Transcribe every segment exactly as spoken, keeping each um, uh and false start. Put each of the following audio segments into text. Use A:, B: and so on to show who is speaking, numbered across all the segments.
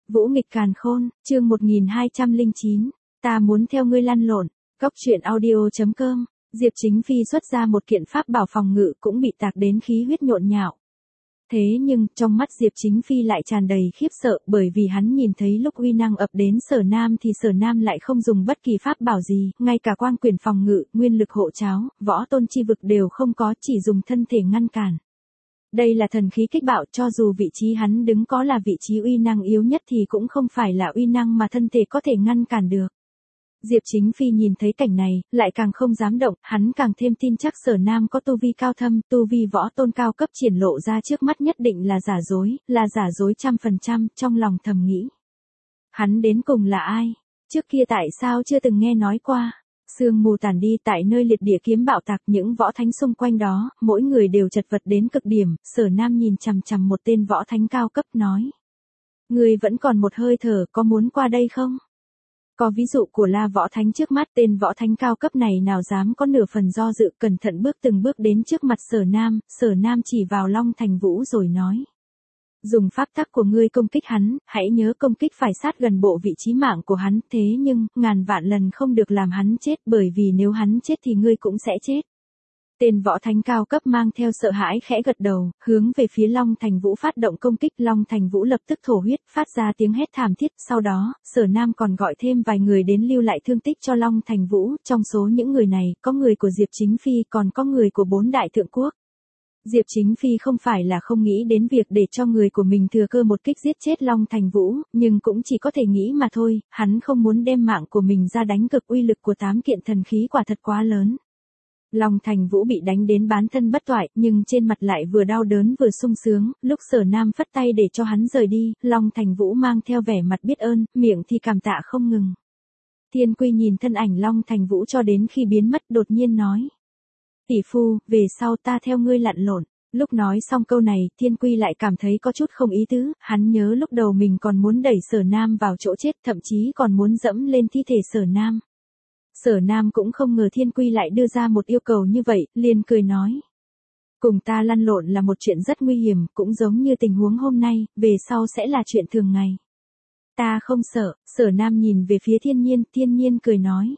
A: Vũ nghịch càn khôn, chương một nghìn hai trăm lẻ chín, ta muốn theo ngươi lăn lộn, góc truyện audio.com, Diệp Chính Phi xuất ra một kiện pháp bảo phòng ngự cũng bị tạc đến khí huyết nhộn nhạo. Thế nhưng, trong mắt Diệp Chính Phi lại tràn đầy khiếp sợ bởi vì hắn nhìn thấy lúc uy năng ập đến Sở Nam thì Sở Nam lại không dùng bất kỳ pháp bảo gì, ngay cả quang quyền phòng ngự, nguyên lực hộ cháo, võ tôn chi vực đều không có, chỉ dùng thân thể ngăn cản. Đây là thần khí kích bạo, cho dù vị trí hắn đứng có là vị trí uy năng yếu nhất thì cũng không phải là uy năng mà thân thể có thể ngăn cản được. Diệp Chính Phi nhìn thấy cảnh này, lại càng không dám động, hắn càng thêm tin chắc Sở Nam có tu vi cao thâm, tu vi võ tôn cao cấp triển lộ ra trước mắt nhất định là giả dối, là giả dối trăm phần trăm, trong lòng thầm nghĩ. Hắn đến cùng là ai? Trước kia tại sao chưa từng nghe nói qua? Sương mù tản đi, tại nơi liệt địa kiếm bạo tạc, những võ thánh xung quanh đó, mỗi người đều chật vật đến cực điểm. Sở Nam nhìn chằm chằm một tên võ thánh cao cấp nói. Người vẫn còn một hơi thở, có muốn qua đây không? Có ví dụ của La Võ Thánh trước mắt, tên võ thánh cao cấp này nào dám có nửa phần do dự, cẩn thận bước từng bước đến trước mặt Sở Nam. Sở Nam chỉ vào Long Thành Vũ rồi nói. Dùng pháp tắc của ngươi công kích hắn, hãy nhớ công kích phải sát gần bộ vị trí mạng của hắn, thế nhưng, ngàn vạn lần không được làm hắn chết, bởi vì nếu hắn chết thì ngươi cũng sẽ chết. Tên võ thánh cao cấp mang theo sợ hãi khẽ gật đầu, hướng về phía Long Thành Vũ phát động công kích. Long Thành Vũ lập tức thổ huyết, phát ra tiếng hét thảm thiết, sau đó, Sở Nam còn gọi thêm vài người đến lưu lại thương tích cho Long Thành Vũ, trong số những người này, có người của Diệp Chính Phi, còn có người của bốn đại thượng quốc. Diệp Chính Phi không phải là không nghĩ đến việc để cho người của mình thừa cơ một kích giết chết Long Thành Vũ, nhưng cũng chỉ có thể nghĩ mà thôi, hắn không muốn đem mạng của mình ra đánh cực, uy lực của tám kiện thần khí quả thật quá lớn. Long Thành Vũ bị đánh đến bán thân bất toại, nhưng trên mặt lại vừa đau đớn vừa sung sướng, lúc Sở Nam phất tay để cho hắn rời đi, Long Thành Vũ mang theo vẻ mặt biết ơn, miệng thì cảm tạ không ngừng. Thiên Quy nhìn thân ảnh Long Thành Vũ cho đến khi biến mất, đột nhiên nói. Tỷ phu, về sau ta theo ngươi lặn lộn. Lúc nói xong câu này, Thiên Quy lại cảm thấy có chút không ý tứ, hắn nhớ lúc đầu mình còn muốn đẩy Sở Nam vào chỗ chết, thậm chí còn muốn dẫm lên thi thể Sở Nam. Sở Nam cũng không ngờ Thiên Quy lại đưa ra một yêu cầu như vậy, liền cười nói. Cùng ta lăn lộn là một chuyện rất nguy hiểm, cũng giống như tình huống hôm nay, về sau sẽ là chuyện thường ngày. Ta không sợ. Sở Nam nhìn về phía Thiên Nhiên, Thiên Nhiên cười nói.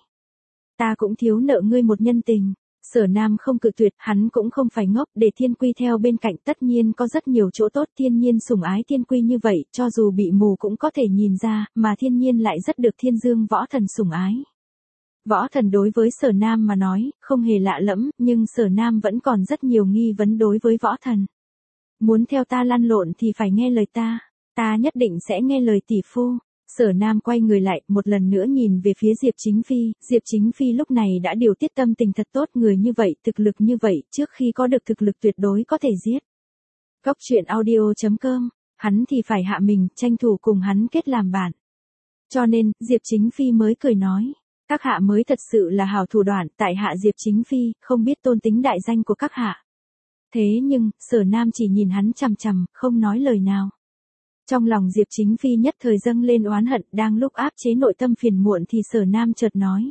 A: Ta cũng thiếu nợ ngươi một nhân tình. Sở Nam không cự tuyệt, hắn cũng không phải ngốc, để Thiên Quy theo bên cạnh tất nhiên có rất nhiều chỗ tốt. Thiên Nhiên sủng ái Thiên Quy như vậy, cho dù bị mù cũng có thể nhìn ra, mà Thiên Nhiên lại rất được Thiên Dương võ thần sủng ái. Võ thần đối với Sở Nam mà nói, không hề lạ lẫm, nhưng Sở Nam vẫn còn rất nhiều nghi vấn đối với võ thần. Muốn theo ta lăn lộn thì phải nghe lời ta, ta nhất định sẽ nghe lời tỷ phu. Sở Nam quay người lại, một lần nữa nhìn về phía Diệp Chính Phi, Diệp Chính Phi lúc này đã điều tiết tâm tình thật tốt, người như vậy, thực lực như vậy, trước khi có được thực lực tuyệt đối có thể giết. Góc truyện audio.com, hắn thì phải hạ mình, tranh thủ cùng hắn kết làm bạn. Cho nên, Diệp Chính Phi mới cười nói. Các hạ mới thật sự là hảo thủ đoạn, tại hạ Diệp Chính Phi, không biết tôn tính đại danh của các hạ. Thế nhưng, Sở Nam chỉ nhìn hắn chằm chằm, không nói lời nào. Trong lòng Diệp Chính Phi nhất thời dâng lên oán hận, đang lúc áp chế nội tâm phiền muộn thì Sở Nam chợt nói.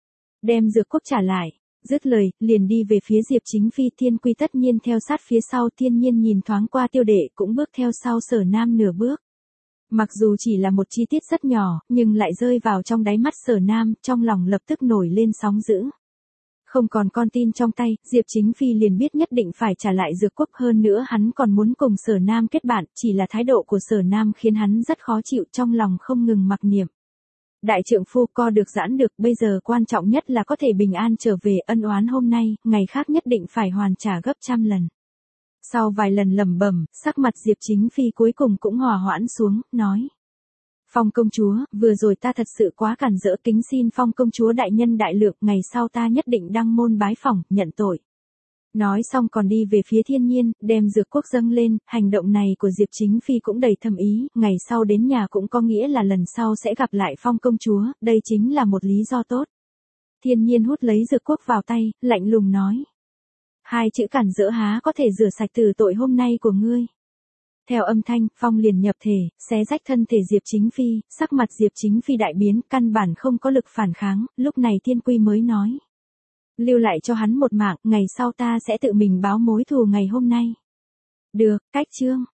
A: Đem dược quốc trả lại. Dứt lời, liền đi về phía Diệp Chính Phi. Thiên Quy tất nhiên theo sát phía sau. Thiên Nhiên nhìn thoáng qua Tiêu Đệ cũng bước theo sau Sở Nam nửa bước. Mặc dù chỉ là một chi tiết rất nhỏ, nhưng lại rơi vào trong đáy mắt Sở Nam, trong lòng lập tức nổi lên sóng dữ. Không còn con tin trong tay, Diệp Chính Phi liền biết nhất định phải trả lại dược quốc, hơn nữa hắn còn muốn cùng Sở Nam kết bạn, chỉ là thái độ của Sở Nam khiến hắn rất khó chịu, trong lòng không ngừng mặc niệm. Đại trượng phu co được giãn được, bây giờ quan trọng nhất là có thể bình an trở về, ân oán hôm nay, ngày khác nhất định phải hoàn trả gấp trăm lần. Sau vài lần lẩm bẩm, sắc mặt Diệp Chính Phi cuối cùng cũng hòa hoãn xuống, nói. Phong công chúa, vừa rồi ta thật sự quá cản rỡ, kính xin Phong công chúa đại nhân đại lượng, ngày sau ta nhất định đăng môn bái phỏng, nhận tội. Nói xong còn đi về phía Thiên Nhiên, đem dược quốc dâng lên, hành động này của Diệp Chính Phi cũng đầy thâm ý, ngày sau đến nhà cũng có nghĩa là lần sau sẽ gặp lại Phong công chúa, đây chính là một lý do tốt. Thiên Nhiên hút lấy dược quốc vào tay, lạnh lùng nói. Hai chữ cản rỡ há có thể rửa sạch từ tội hôm nay của ngươi. Theo âm thanh, Phong liền nhập thể, xé rách thân thể Diệp Chính Phi, sắc mặt Diệp Chính Phi đại biến, căn bản không có lực phản kháng, lúc này Thiên Quy mới nói. Lưu lại cho hắn một mạng, ngày sau ta sẽ tự mình báo mối thù ngày hôm nay. Được, cách chương.